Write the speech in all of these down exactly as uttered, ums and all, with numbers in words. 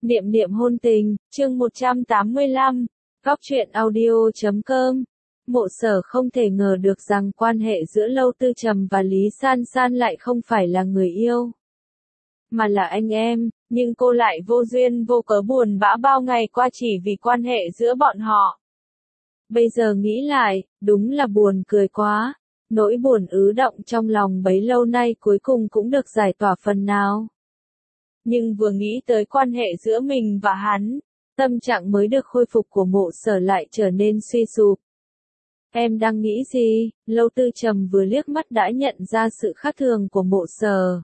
Niệm niệm hôn tình, chương một trăm tám mươi lăm, góc truyện audio chấm com. Mộ Sở không thể ngờ được rằng quan hệ giữa Lâu Tư Trầm và Lý San San lại không phải là người yêu, mà là anh em, nhưng cô lại vô duyên vô cớ buồn bã bao ngày qua chỉ vì quan hệ giữa bọn họ. Bây giờ nghĩ lại, đúng là buồn cười quá, nỗi buồn ứ động trong lòng bấy lâu nay cuối cùng cũng được giải tỏa phần nào. Nhưng vừa nghĩ tới quan hệ giữa mình và hắn, tâm trạng mới được khôi phục của Mộ Sở lại trở nên suy sụp. Em đang nghĩ gì? Lâu Tư Trầm vừa liếc mắt đã nhận ra sự khác thường của Mộ Sở.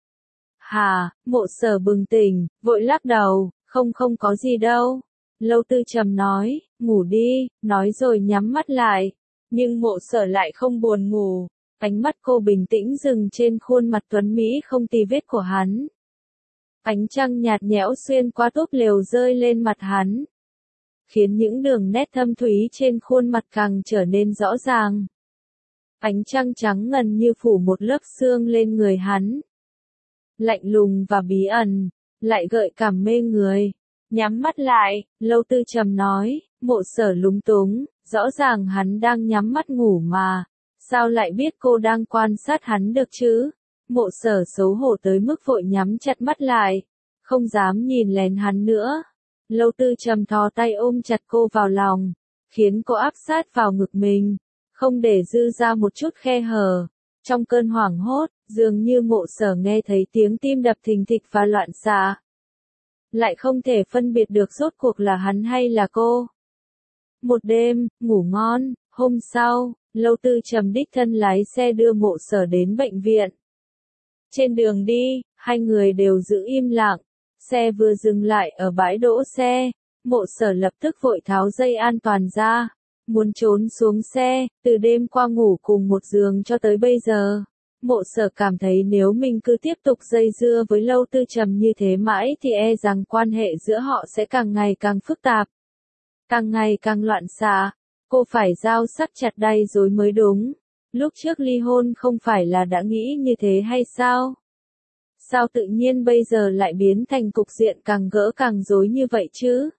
Hà, Mộ Sở bừng tỉnh, vội lắc đầu, không không có gì đâu. Lâu Tư Trầm nói, ngủ đi, nói rồi nhắm mắt lại. Nhưng Mộ Sở lại không buồn ngủ, ánh mắt cô bình tĩnh dừng trên khuôn mặt tuấn mỹ không tì vết của hắn. Ánh trăng nhạt nhẽo xuyên qua túp lều rơi lên mặt hắn, khiến những đường nét thâm thúy trên khuôn mặt càng trở nên rõ ràng. Ánh trăng trắng ngần như phủ một lớp sương lên người hắn, lạnh lùng và bí ẩn, lại gợi cảm mê người. Nhắm mắt lại, Lâu Tư Trầm nói, Mộ Sở lúng túng, rõ ràng hắn đang nhắm mắt ngủ mà, sao lại biết cô đang quan sát hắn được chứ? Mộ Sở xấu hổ tới mức vội nhắm chặt mắt lại, không dám nhìn lén hắn nữa. Lâu Tư Trầm thò tay ôm chặt cô vào lòng, khiến cô áp sát vào ngực mình, không để dư ra một chút khe hở. Trong cơn hoảng hốt, dường như Mộ Sở nghe thấy tiếng tim đập thình thịch và loạn xạ, lại không thể phân biệt được rốt cuộc là hắn hay là cô. Một đêm, ngủ ngon, hôm sau, Lâu Tư Trầm đích thân lái xe đưa Mộ Sở đến bệnh viện. Trên đường đi, hai người đều giữ im lặng. Xe vừa dừng lại ở bãi đỗ xe, Mộ Sở lập tức vội tháo dây an toàn ra, muốn trốn xuống xe. Từ đêm qua ngủ cùng một giường cho tới bây giờ, Mộ Sở cảm thấy nếu mình cứ tiếp tục dây dưa với Lâu Tư Trầm như thế mãi thì e rằng quan hệ giữa họ sẽ càng ngày càng phức tạp, càng ngày càng loạn xạ. Cô phải dao sắc chặt đay dối mới đúng. Lúc trước ly hôn không phải là đã nghĩ như thế hay sao? Sao tự nhiên bây giờ lại biến thành cục diện càng gỡ càng rối như vậy chứ?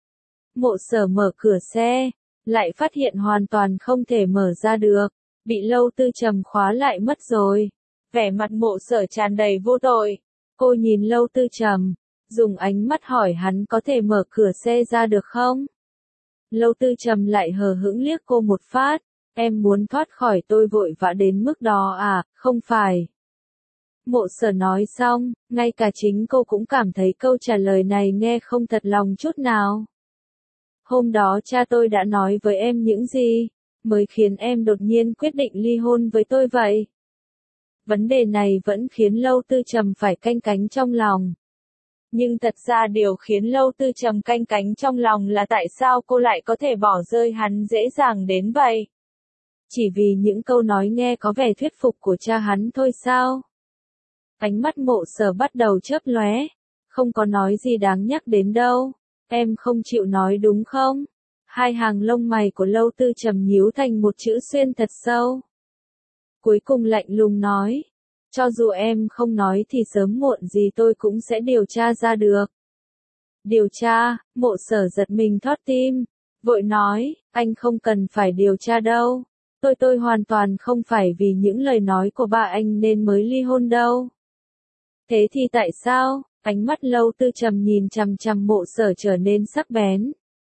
Mộ Sở mở cửa xe, lại phát hiện hoàn toàn không thể mở ra được, bị Lâu Tư Trầm khóa lại mất rồi. Vẻ mặt Mộ Sở tràn đầy vô tội. Cô nhìn Lâu Tư Trầm, dùng ánh mắt hỏi hắn có thể mở cửa xe ra được không? Lâu Tư Trầm lại hờ hững liếc cô một phát, em muốn thoát khỏi tôi vội vã đến mức đó à, không phải. Mộ Sở nói xong, ngay cả chính cô cũng cảm thấy câu trả lời này nghe không thật lòng chút nào. Hôm đó cha tôi đã nói với em những gì, mới khiến em đột nhiên quyết định ly hôn với tôi vậy? Vấn đề này vẫn khiến Lâu Tư Trầm phải canh cánh trong lòng. Nhưng thật ra điều khiến Lâu Tư Trầm canh cánh trong lòng là tại sao cô lại có thể bỏ rơi hắn dễ dàng đến vậy? Chỉ vì những câu nói nghe có vẻ thuyết phục của cha hắn thôi sao? Ánh mắt Mộ Sở bắt đầu chớp lóe, không có nói gì đáng nhắc đến đâu, em không chịu nói đúng không? Hai hàng lông mày của Lâu Tư Trầm nhíu thành một chữ xuyên thật sâu. Cuối cùng lạnh lùng nói, cho dù em không nói thì sớm muộn gì tôi cũng sẽ điều tra ra được. Điều tra? Mộ Sở giật mình thót tim, vội nói, anh không cần phải điều tra đâu, tôi tôi hoàn toàn không phải vì những lời nói của ba anh nên mới ly hôn đâu. Thế thì tại sao? Ánh mắt Lâu Tư Trầm nhìn chằm chằm Mộ Sở trở nên sắc bén.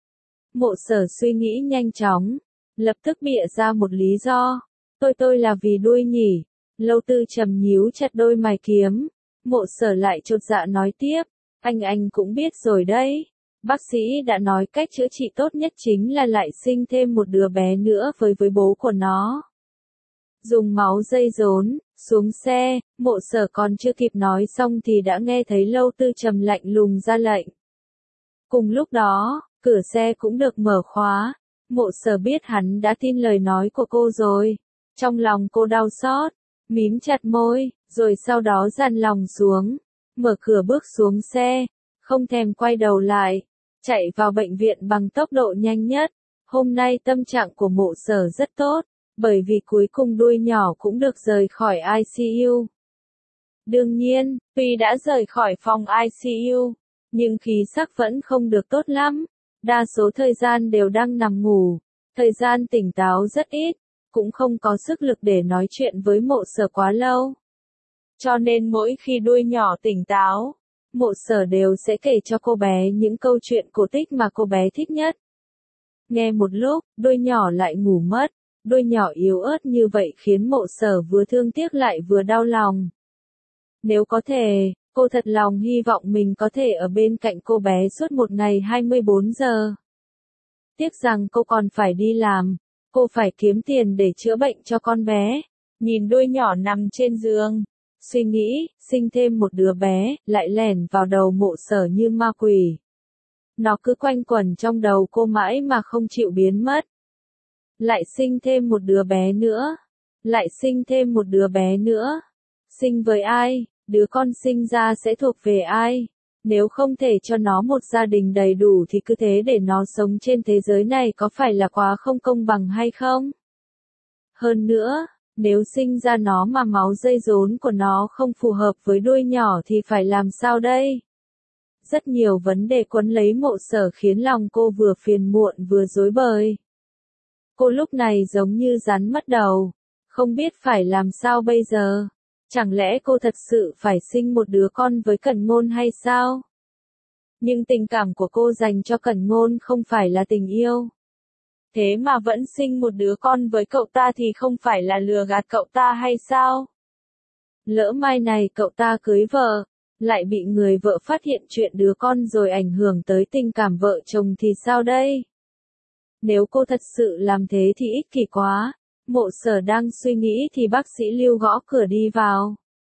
Mộ Sở suy nghĩ nhanh chóng, lập tức bịa ra một lý do. Tôi tôi là vì đuôi nhỉ. Lâu Tư Trầm nhíu chặt đôi mày kiếm. Mộ Sở lại chột dạ nói tiếp, anh anh cũng biết rồi đấy. Bác sĩ đã nói cách chữa trị tốt nhất chính là lại sinh thêm một đứa bé nữa với với bố của nó. Dùng máu dây rốn. Xuống xe, Mộ Sở còn chưa kịp nói xong thì đã nghe thấy Lâu Tư Trầm lạnh lùng ra lệnh. Cùng lúc đó, cửa xe cũng được mở khóa. Mộ Sở biết hắn đã tin lời nói của cô rồi. Trong lòng cô đau xót, mím chặt môi, rồi sau đó dằn lòng xuống, mở cửa bước xuống xe, không thèm quay đầu lại, chạy vào bệnh viện bằng tốc độ nhanh nhất. Hôm nay tâm trạng của Mộ Sở rất tốt, bởi vì cuối cùng đuôi nhỏ cũng được rời khỏi i xê u. Đương nhiên, tuy đã rời khỏi phòng i xê u, nhưng khí sắc vẫn không được tốt lắm. Đa số thời gian đều đang nằm ngủ, thời gian tỉnh táo rất ít, cũng không có sức lực để nói chuyện với Mộ Sở quá lâu. Cho nên mỗi khi đuôi nhỏ tỉnh táo, Mộ Sở đều sẽ kể cho cô bé những câu chuyện cổ tích mà cô bé thích nhất. Nghe một lúc, đuôi nhỏ lại ngủ mất. Đuôi nhỏ yếu ớt như vậy khiến Mộ Sở vừa thương tiếc lại vừa đau lòng. Nếu có thể, cô thật lòng hy vọng mình có thể ở bên cạnh cô bé suốt một ngày hai mươi bốn giờ. Tiếc rằng cô còn phải đi làm, cô phải kiếm tiền để chữa bệnh cho con bé. Nhìn đuôi nhỏ nằm trên giường, suy nghĩ, sinh thêm một đứa bé, lại lẻn vào đầu Mộ Sở như ma quỷ. Nó cứ quanh quẩn trong đầu cô mãi mà không chịu biến mất. Lại sinh thêm một đứa bé nữa. Lại sinh thêm một đứa bé nữa. Sinh với ai? Đứa con sinh ra sẽ thuộc về ai? Nếu không thể cho nó một gia đình đầy đủ thì cứ thế để nó sống trên thế giới này có phải là quá không công bằng hay không? Hơn nữa, nếu sinh ra nó mà máu dây rốn của nó không phù hợp với đuôi nhỏ thì phải làm sao đây? Rất nhiều vấn đề quấn lấy Mộ Sở khiến lòng cô vừa phiền muộn vừa rối bời. Cô lúc này giống như rắn mất đầu, không biết phải làm sao bây giờ. Chẳng lẽ cô thật sự phải sinh một đứa con với Cẩn Ngôn hay sao? Nhưng tình cảm của cô dành cho Cẩn Ngôn không phải là tình yêu. Thế mà vẫn sinh một đứa con với cậu ta thì không phải là lừa gạt cậu ta hay sao? Lỡ mai này cậu ta cưới vợ, lại bị người vợ phát hiện chuyện đứa con rồi ảnh hưởng tới tình cảm vợ chồng thì sao đây? Nếu cô thật sự làm thế thì ích kỷ quá. Mộ Sở đang suy nghĩ thì bác sĩ Lưu gõ cửa đi vào.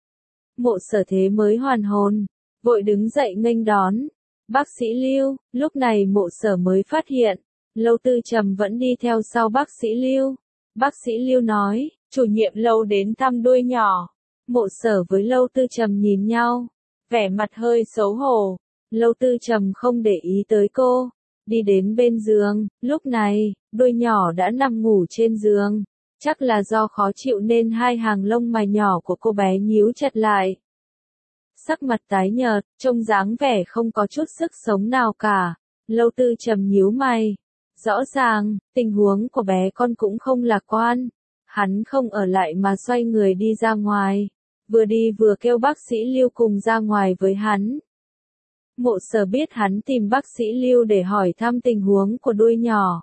Mộ Sở thế mới hoàn hồn, vội đứng dậy nghênh đón. Bác sĩ Lưu, lúc này Mộ Sở mới phát hiện, Lâu Tư Trầm vẫn đi theo sau bác sĩ Lưu. Bác sĩ Lưu nói, chủ nhiệm Lâu đến thăm đuôi nhỏ. Mộ Sở với Lâu Tư Trầm nhìn nhau, vẻ mặt hơi xấu hổ. Lâu Tư Trầm không để ý tới cô, đi đến bên giường. Lúc này, đuôi nhỏ đã nằm ngủ trên giường. Chắc là do khó chịu nên hai hàng lông mày nhỏ của cô bé nhíu chặt lại. Sắc mặt tái nhợt, trông dáng vẻ không có chút sức sống nào cả. Lâu Tư Trầm nhíu mày. Rõ ràng, tình huống của bé con cũng không lạc quan. Hắn không ở lại mà xoay người đi ra ngoài. Vừa đi vừa kêu bác sĩ Lưu cùng ra ngoài với hắn. Mộ Sở biết hắn tìm bác sĩ Lưu để hỏi thăm tình huống của đuôi nhỏ,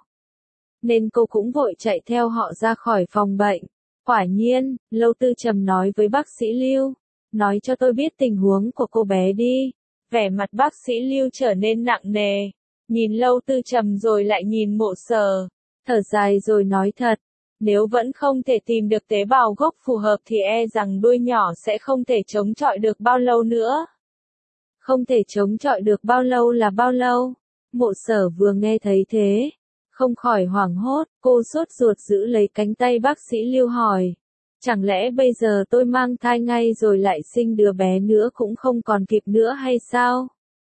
nên cô cũng vội chạy theo họ ra khỏi phòng bệnh. Quả nhiên, Lâu Tư Trầm nói với bác sĩ Lưu, nói cho tôi biết tình huống của cô bé đi. Vẻ mặt bác sĩ Lưu trở nên nặng nề, nhìn Lâu Tư Trầm rồi lại nhìn Mộ Sở, thở dài rồi nói thật, nếu vẫn không thể tìm được tế bào gốc phù hợp thì e rằng đuôi nhỏ sẽ không thể chống chọi được bao lâu nữa. Không thể chống chọi được bao lâu là bao lâu? Mộ Sở vừa nghe thấy thế, không khỏi hoảng hốt, cô sốt ruột giữ lấy cánh tay bác sĩ Lưu hỏi. Chẳng lẽ bây giờ tôi mang thai ngay rồi lại sinh đứa bé nữa cũng không còn kịp nữa hay sao?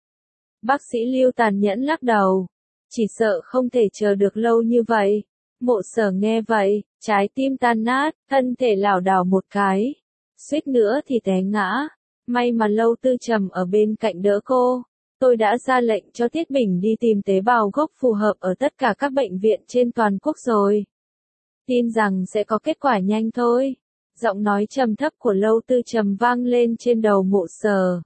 Bác sĩ Lưu tàn nhẫn lắc đầu. Chỉ sợ không thể chờ được lâu như vậy. Mộ Sở nghe vậy, trái tim tan nát, thân thể lảo đảo một cái. Suýt nữa thì té ngã. May mà Lâu Tư Trầm ở bên cạnh đỡ cô. Tôi đã ra lệnh cho Tiết Bình đi tìm tế bào gốc phù hợp ở tất cả các bệnh viện trên toàn quốc rồi. Tin rằng sẽ có kết quả nhanh thôi. Giọng nói trầm thấp của Lâu Tư Trầm vang lên trên đầu Mộ Sở.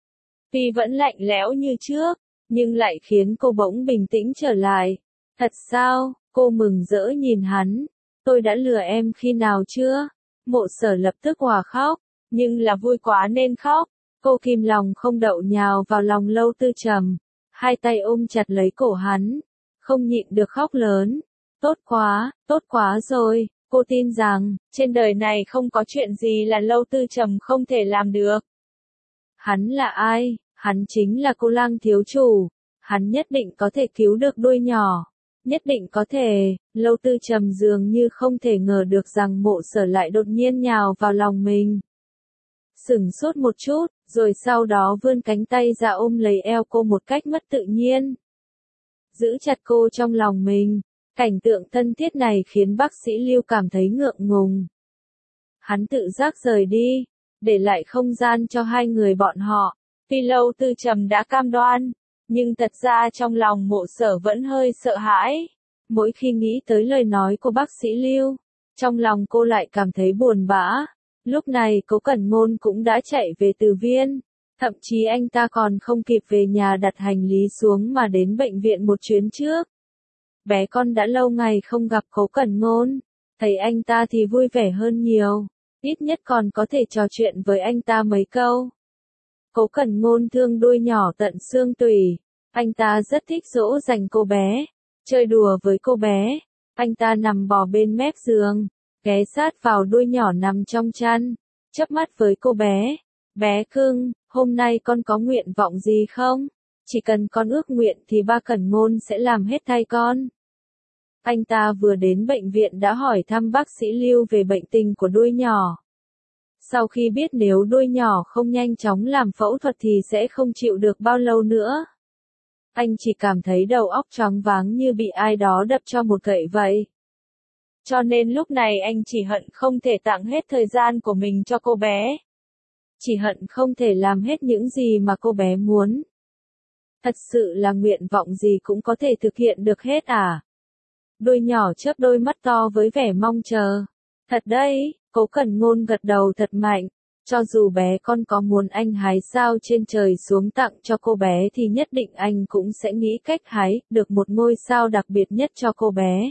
Tuy vẫn lạnh lẽo như trước, nhưng lại khiến cô bỗng bình tĩnh trở lại. Thật sao? Cô mừng rỡ nhìn hắn. Tôi đã lừa em khi nào chưa? Mộ Sở lập tức òa khóc, nhưng là vui quá nên khóc. Cô kìm lòng không đậu nhào vào lòng Lâu Tư Trầm, hai tay ôm chặt lấy cổ hắn, không nhịn được khóc lớn. Tốt quá, tốt quá rồi, cô tin rằng, trên đời này không có chuyện gì là Lâu Tư Trầm không thể làm được. Hắn là ai? Hắn chính là Cô Lang thiếu chủ. Hắn nhất định có thể cứu được đuôi nhỏ. Nhất định có thể. Lâu Tư Trầm dường như không thể ngờ được rằng Mộ Sở lại đột nhiên nhào vào lòng mình. Sửng sốt một chút, rồi sau đó vươn cánh tay ra ôm lấy eo cô một cách mất tự nhiên. Giữ chặt cô trong lòng mình. Cảnh tượng thân thiết này khiến bác sĩ Lưu cảm thấy ngượng ngùng. Hắn tự giác rời đi, để lại không gian cho hai người bọn họ. Tuy Lâu Tư Trầm đã cam đoan, nhưng thật ra trong lòng Mộ Sở vẫn hơi sợ hãi. Mỗi khi nghĩ tới lời nói của bác sĩ Lưu, trong lòng cô lại cảm thấy buồn bã. Lúc này Cố Cẩn Ngôn cũng đã chạy về Từ Viên, thậm chí anh ta còn không kịp về nhà đặt hành lý xuống mà đến bệnh viện một chuyến trước. Bé con đã lâu ngày không gặp Cố Cẩn Ngôn, thấy anh ta thì vui vẻ hơn nhiều, ít nhất còn có thể trò chuyện với anh ta mấy câu. Cố Cẩn Ngôn thương đuôi nhỏ tận xương tủy, anh ta rất thích dỗ dành cô bé, chơi đùa với cô bé. Anh ta nằm bò bên mép giường, ghé sát vào đuôi nhỏ nằm trong chăn, chớp mắt với cô bé. Bé cưng, hôm nay con có nguyện vọng gì không? Chỉ cần con ước nguyện thì ba Cẩn Ngôn sẽ làm hết thay con. Anh ta vừa đến bệnh viện đã hỏi thăm bác sĩ Lưu về bệnh tình của đuôi nhỏ. Sau khi biết nếu đuôi nhỏ không nhanh chóng làm phẫu thuật thì sẽ không chịu được bao lâu nữa. Anh chỉ cảm thấy đầu óc choáng váng như bị ai đó đập cho một gậy vậy. Cho nên lúc này anh chỉ hận không thể tặng hết thời gian của mình cho cô bé. Chỉ hận không thể làm hết những gì mà cô bé muốn. Thật sự là nguyện vọng gì cũng có thể thực hiện được hết à? Đuôi nhỏ chớp đôi mắt to với vẻ mong chờ. Thật đấy, Cố Cẩn Ngôn gật đầu thật mạnh. Cho dù bé con có muốn anh hái sao trên trời xuống tặng cho cô bé thì nhất định anh cũng sẽ nghĩ cách hái được một ngôi sao đặc biệt nhất cho cô bé.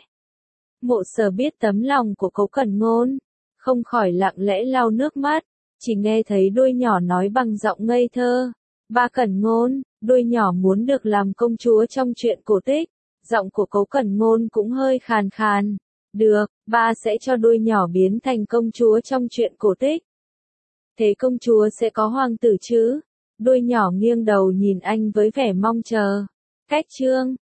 Mộ Sở biết tấm lòng của Cố Cẩn Ngôn, không khỏi lặng lẽ lau nước mắt, chỉ nghe thấy đuôi nhỏ nói bằng giọng ngây thơ. Ba Cẩn Ngôn, đuôi nhỏ muốn được làm công chúa trong truyện cổ tích. Giọng của Cố Cẩn Ngôn cũng hơi khàn khàn. Được, ba sẽ cho đuôi nhỏ biến thành công chúa trong truyện cổ tích. Thế công chúa sẽ có hoàng tử chứ? Đuôi nhỏ nghiêng đầu nhìn anh với vẻ mong chờ. Cách chương